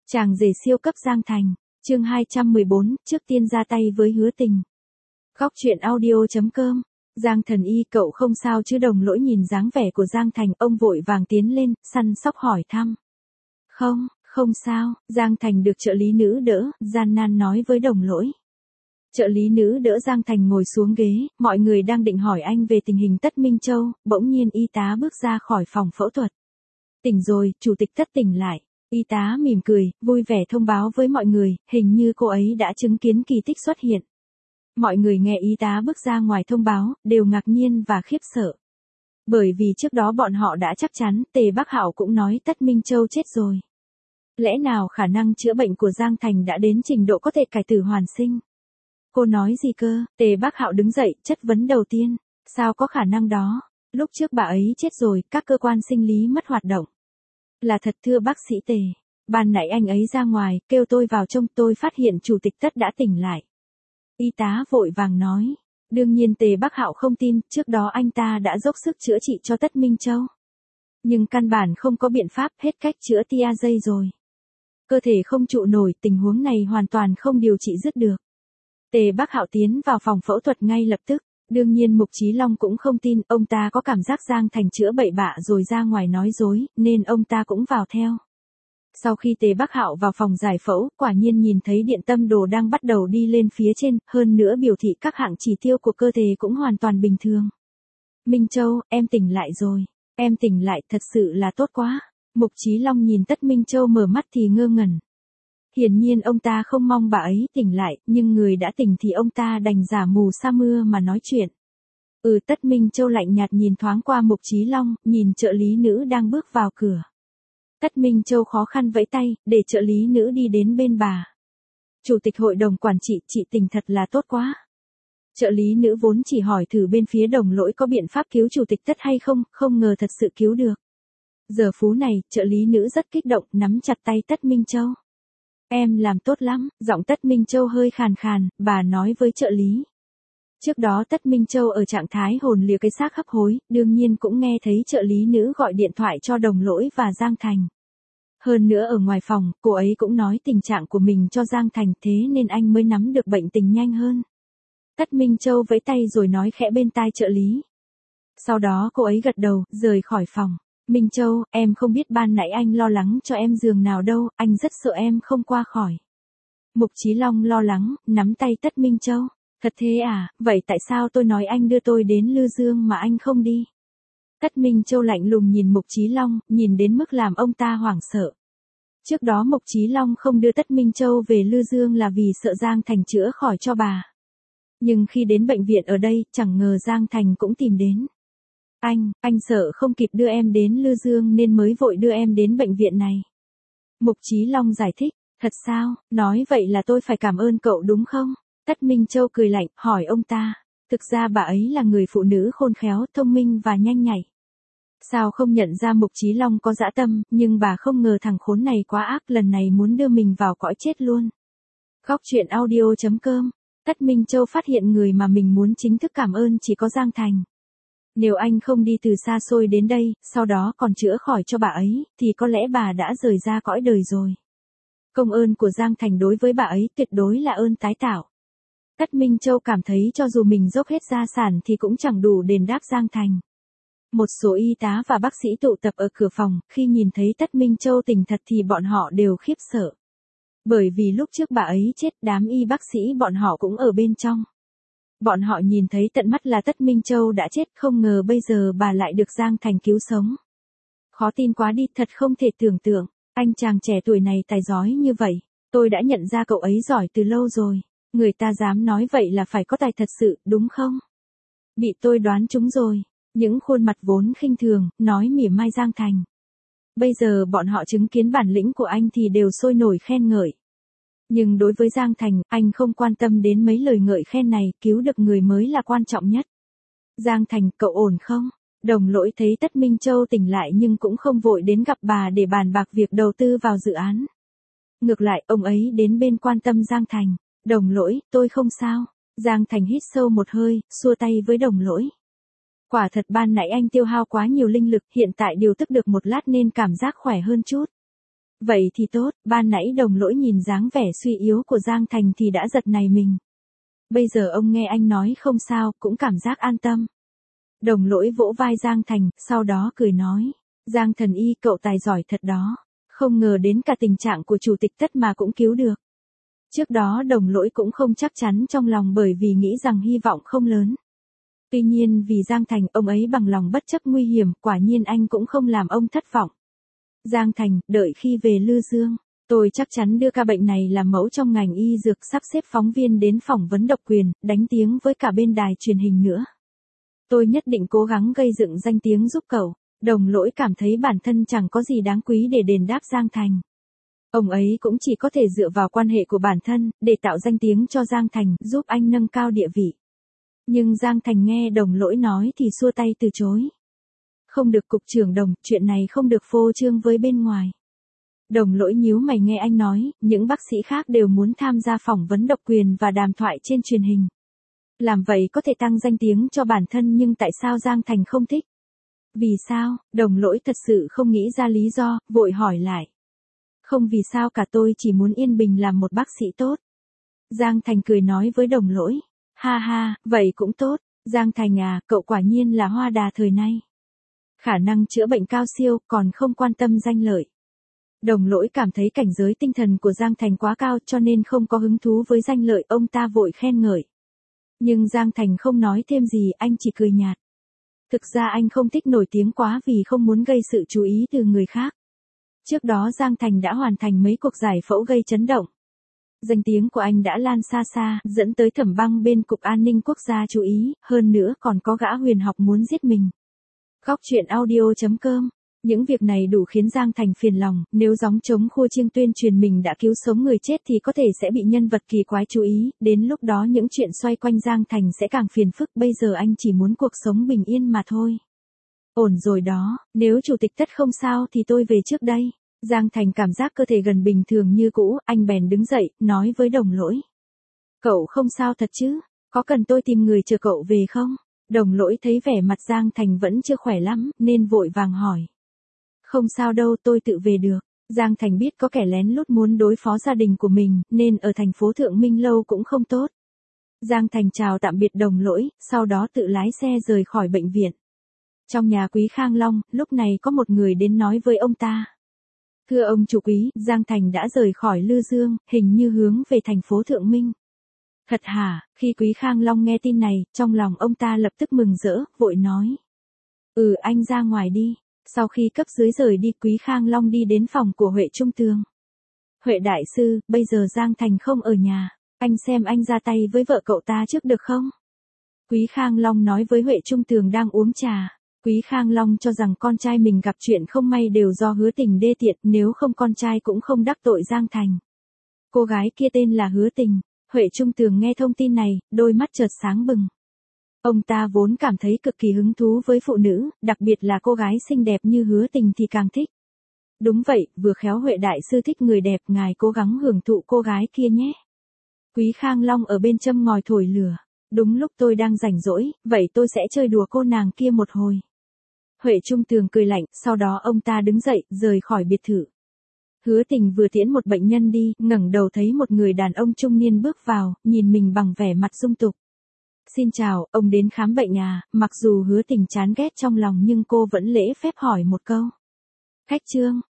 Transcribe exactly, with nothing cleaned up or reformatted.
Chàng rể siêu cấp Giang Thành, chương hai trăm mười bốn, trước tiên ra tay với Hứa Tình. Góc truyện audio chấm com. Giang Thần Y, cậu không sao chứ? Đồng Lỗi nhìn dáng vẻ của Giang Thành, ông vội vàng tiến lên, săn sóc hỏi thăm. Không, không sao, Giang Thành được trợ lý nữ đỡ, gian nan nói với Đồng Lỗi. Trợ lý nữ đỡ Giang Thành ngồi xuống ghế, mọi người đang định hỏi anh về tình hình Tất Minh Châu, bỗng nhiên y tá bước ra khỏi phòng phẫu thuật. Tỉnh rồi, chủ tịch Tất tỉnh lại. Y tá mỉm cười, vui vẻ thông báo với mọi người, hình như cô ấy đã chứng kiến kỳ tích xuất hiện. Mọi người nghe y tá bước ra ngoài thông báo, đều ngạc nhiên và khiếp sợ. Bởi vì trước đó bọn họ đã chắc chắn, Tề Bắc Hạo cũng nói Tất Minh Châu chết rồi. Lẽ nào khả năng chữa bệnh của Giang Thành đã đến trình độ có thể cải tử hoàn sinh? Cô nói gì cơ? Tề Bắc Hạo đứng dậy, chất vấn đầu tiên. Sao có khả năng đó? Lúc trước bà ấy chết rồi, các cơ quan sinh lý mất hoạt động. Là thật thưa bác sĩ Tề. Ban nãy anh ấy ra ngoài, kêu tôi vào trông, tôi phát hiện chủ tịch Tất đã tỉnh lại. Y tá vội vàng nói. Đương nhiên Tề Bắc Hạo không tin, trước đó anh ta đã dốc sức chữa trị cho Tất Minh Châu. Nhưng căn bản không có biện pháp, hết cách chữa tia dây rồi. Cơ thể không trụ nổi, tình huống này hoàn toàn không điều trị dứt được. Tề Bắc Hạo tiến vào phòng phẫu thuật ngay lập tức. Đương nhiên Mục Chí Long cũng không tin, ông ta có cảm giác Giang Thành chữa bậy bạ rồi ra ngoài nói dối, nên ông ta cũng vào theo. Sau khi Tề Bắc Hạo vào phòng giải phẫu, quả nhiên nhìn thấy điện tâm đồ đang bắt đầu đi lên phía trên, hơn nữa biểu thị các hạng chỉ tiêu của cơ thể cũng hoàn toàn bình thường. Minh Châu, em tỉnh lại rồi. Em tỉnh lại, thật sự là tốt quá. Mục Chí Long nhìn Tất Minh Châu mở mắt thì ngơ ngẩn. Hiển nhiên ông ta không mong bà ấy tỉnh lại, nhưng người đã tỉnh thì ông ta đành giả mù sa mưa mà nói chuyện. Ừ, Tất Minh Châu lạnh nhạt nhìn thoáng qua Mục Chí Long, nhìn trợ lý nữ đang bước vào cửa. Tất Minh Châu khó khăn vẫy tay, để trợ lý nữ đi đến bên bà. Chủ tịch hội đồng quản trị, chị tỉnh thật là tốt quá. Trợ lý nữ vốn chỉ hỏi thử bên phía Đồng Lỗi có biện pháp cứu chủ tịch Tất hay không, không ngờ thật sự cứu được. Giờ phú này, trợ lý nữ rất kích động, nắm chặt tay Tất Minh Châu. Em làm tốt lắm, giọng Tất Minh Châu hơi khàn khàn, bà nói với trợ lý. Trước đó Tất Minh Châu ở trạng thái hồn lìa cái xác hấp hối, đương nhiên cũng nghe thấy trợ lý nữ gọi điện thoại cho Đồng Lỗi và Giang Thành. Hơn nữa ở ngoài phòng, cô ấy cũng nói tình trạng của mình cho Giang Thành, thế nên anh mới nắm được bệnh tình nhanh hơn. Tất Minh Châu vẫy tay rồi nói khẽ bên tai trợ lý. Sau đó cô ấy gật đầu, rời khỏi phòng. Minh Châu, em không biết ban nãy anh lo lắng cho em giường nào đâu, anh rất sợ em không qua khỏi. Mục Chí Long lo lắng, nắm tay Tất Minh Châu. Thật thế à, vậy tại sao tôi nói anh đưa tôi đến Lư Dương mà anh không đi? Tất Minh Châu lạnh lùng nhìn Mục Chí Long, nhìn đến mức làm ông ta hoảng sợ. Trước đó Mục Chí Long không đưa Tất Minh Châu về Lư Dương là vì sợ Giang Thành chữa khỏi cho bà. Nhưng khi đến bệnh viện ở đây, chẳng ngờ Giang Thành cũng tìm đến. Anh, anh sợ không kịp đưa em đến Lư Dương nên mới vội đưa em đến bệnh viện này. Mục Chí Long giải thích, thật sao, nói vậy là tôi phải cảm ơn cậu đúng không? Tất Minh Châu cười lạnh, hỏi ông ta. Thực ra bà ấy là người phụ nữ khôn khéo, thông minh và nhanh nhạy. Sao không nhận ra Mục Chí Long có dã tâm, nhưng bà không ngờ thằng khốn này quá ác, lần này muốn đưa mình vào cõi chết luôn. Góc truyện audio chấm com. Tất Minh Châu phát hiện người mà mình muốn chính thức cảm ơn chỉ có Giang Thành. Nếu anh không đi từ xa xôi đến đây, sau đó còn chữa khỏi cho bà ấy, thì có lẽ bà đã rời ra cõi đời rồi. Công ơn của Giang Thành đối với bà ấy tuyệt đối là ơn tái tạo. Tất Minh Châu cảm thấy cho dù mình dốc hết gia sản thì cũng chẳng đủ đền đáp Giang Thành. Một số y tá và bác sĩ tụ tập ở cửa phòng, khi nhìn thấy Tất Minh Châu tỉnh thật thì bọn họ đều khiếp sợ. Bởi vì lúc trước bà ấy chết, đám y bác sĩ bọn họ cũng ở bên trong. Bọn họ nhìn thấy tận mắt là Tất Minh Châu đã chết, không ngờ bây giờ bà lại được Giang Thành cứu sống. Khó tin quá đi, thật không thể tưởng tượng, anh chàng trẻ tuổi này tài giỏi như vậy, tôi đã nhận ra cậu ấy giỏi từ lâu rồi, người ta dám nói vậy là phải có tài thật sự, đúng không? Bị tôi đoán trúng rồi, những khuôn mặt vốn khinh thường, nói mỉa mai Giang Thành. Bây giờ bọn họ chứng kiến bản lĩnh của anh thì đều sôi nổi khen ngợi. Nhưng đối với Giang Thành, anh không quan tâm đến mấy lời ngợi khen này, cứu được người mới là quan trọng nhất. Giang Thành, cậu ổn không? Đồng Lỗi thấy Tất Minh Châu tỉnh lại nhưng cũng không vội đến gặp bà để bàn bạc việc đầu tư vào dự án. Ngược lại, ông ấy đến bên quan tâm Giang Thành. Đồng Lỗi, tôi không sao. Giang Thành hít sâu một hơi, xua tay với Đồng Lỗi. Quả thật ban nãy anh tiêu hao quá nhiều linh lực, hiện tại điều tức được một lát nên cảm giác khỏe hơn chút. Vậy thì tốt, ban nãy Đồng Lỗi nhìn dáng vẻ suy yếu của Giang Thành thì đã giật nảy mình. Bây giờ ông nghe anh nói không sao, cũng cảm giác an tâm. Đồng Lỗi vỗ vai Giang Thành, sau đó cười nói. Giang thần y, cậu tài giỏi thật đó. Không ngờ đến cả tình trạng của chủ tịch Tất mà cũng cứu được. Trước đó Đồng Lỗi cũng không chắc chắn trong lòng bởi vì nghĩ rằng hy vọng không lớn. Tuy nhiên vì Giang Thành, ông ấy bằng lòng bất chấp nguy hiểm, quả nhiên anh cũng không làm ông thất vọng. Giang Thành, đợi khi về Lư Dương, tôi chắc chắn đưa ca bệnh này làm mẫu trong ngành y dược, sắp xếp phóng viên đến phỏng vấn độc quyền, đánh tiếng với cả bên đài truyền hình nữa. Tôi nhất định cố gắng gây dựng danh tiếng giúp cậu. Đồng Lỗi cảm thấy bản thân chẳng có gì đáng quý để đền đáp Giang Thành. Ông ấy cũng chỉ có thể dựa vào quan hệ của bản thân, để tạo danh tiếng cho Giang Thành, giúp anh nâng cao địa vị. Nhưng Giang Thành nghe Đồng Lỗi nói thì xua tay từ chối. Không được cục trưởng Đồng, chuyện này không được phô trương với bên ngoài. Đồng Lỗi nhíu mày nghe anh nói, những bác sĩ khác đều muốn tham gia phỏng vấn độc quyền và đàm thoại trên truyền hình. Làm vậy có thể tăng danh tiếng cho bản thân, nhưng tại sao Giang Thành không thích? Vì sao? Đồng Lỗi thật sự không nghĩ ra lý do, vội hỏi lại. Không vì sao cả, tôi chỉ muốn yên bình làm một bác sĩ tốt. Giang Thành cười nói với Đồng Lỗi. Ha ha, vậy cũng tốt. Giang Thành à, cậu quả nhiên là hoa đà thời nay. Khả năng chữa bệnh cao siêu, còn không quan tâm danh lợi. Đồng Lỗi cảm thấy cảnh giới tinh thần của Giang Thành quá cao cho nên không có hứng thú với danh lợi, ông ta vội khen ngợi. Nhưng Giang Thành không nói thêm gì, anh chỉ cười nhạt. Thực ra anh không thích nổi tiếng quá vì không muốn gây sự chú ý từ người khác. Trước đó Giang Thành đã hoàn thành mấy cuộc giải phẫu gây chấn động. Danh tiếng của anh đã lan xa xa, dẫn tới Thẩm Băng bên Cục An ninh Quốc gia chú ý, hơn nữa còn có gã huyền học muốn giết mình. Góc truyện audio chấm com. Những việc này đủ khiến Giang Thành phiền lòng, nếu gióng trống khua chiêng tuyên truyền mình đã cứu sống người chết thì có thể sẽ bị nhân vật kỳ quái chú ý, đến lúc đó những chuyện xoay quanh Giang Thành sẽ càng phiền phức, bây giờ anh chỉ muốn cuộc sống bình yên mà thôi. Ổn rồi đó, nếu chủ tịch Tất không sao thì tôi về trước đây. Giang Thành cảm giác cơ thể gần bình thường như cũ, anh bèn đứng dậy, nói với Đồng Lỗi. Cậu không sao thật chứ, có cần tôi tìm người chờ cậu về không? Đồng Lỗi thấy vẻ mặt Giang Thành vẫn chưa khỏe lắm, nên vội vàng hỏi. Không sao đâu, tôi tự về được. Giang Thành biết có kẻ lén lút muốn đối phó gia đình của mình, nên ở thành phố Thượng Minh lâu cũng không tốt. Giang Thành chào tạm biệt Đồng Lỗi, sau đó tự lái xe rời khỏi bệnh viện. Trong nhà Quý Khang Long, lúc này có một người đến nói với ông ta. Thưa ông chủ Quý, Giang Thành đã rời khỏi Lư Dương, hình như hướng về thành phố Thượng Minh. Thật hả? Khi Quý Khang Long nghe tin này, trong lòng ông ta lập tức mừng rỡ, vội nói. Ừ, anh ra ngoài đi. Sau khi cấp dưới rời đi, Quý Khang Long đi đến phòng của Huệ Trung Tường. Huệ đại sư, bây giờ Giang Thành không ở nhà, anh xem anh ra tay với vợ cậu ta trước được không? Quý Khang Long nói với Huệ Trung Tường đang uống trà. Quý Khang Long cho rằng con trai mình gặp chuyện không may đều do Hứa Tình đê tiện, nếu không con trai cũng không đắc tội Giang Thành. Cô gái kia tên là Hứa Tình. Huệ Trung Tường nghe thông tin này, đôi mắt chợt sáng bừng. Ông ta vốn cảm thấy cực kỳ hứng thú với phụ nữ, đặc biệt là cô gái xinh đẹp như Hứa Tình thì càng thích. Đúng vậy, vừa khéo Huệ đại sư thích người đẹp, ngài cố gắng hưởng thụ cô gái kia nhé. Quý Khang Long ở bên châm ngòi thổi lửa. Đúng lúc tôi đang rảnh rỗi, vậy tôi sẽ chơi đùa cô nàng kia một hồi. Huệ Trung Tường cười lạnh, sau đó ông ta đứng dậy, rời khỏi biệt thự. Hứa Tình vừa tiễn một bệnh nhân đi, ngẩng đầu thấy một người đàn ông trung niên bước vào, nhìn mình bằng vẻ mặt dung tục. Xin chào, ông đến khám bệnh à? Mặc dù Hứa Tình chán ghét trong lòng nhưng cô vẫn lễ phép hỏi một câu. Khách Trương,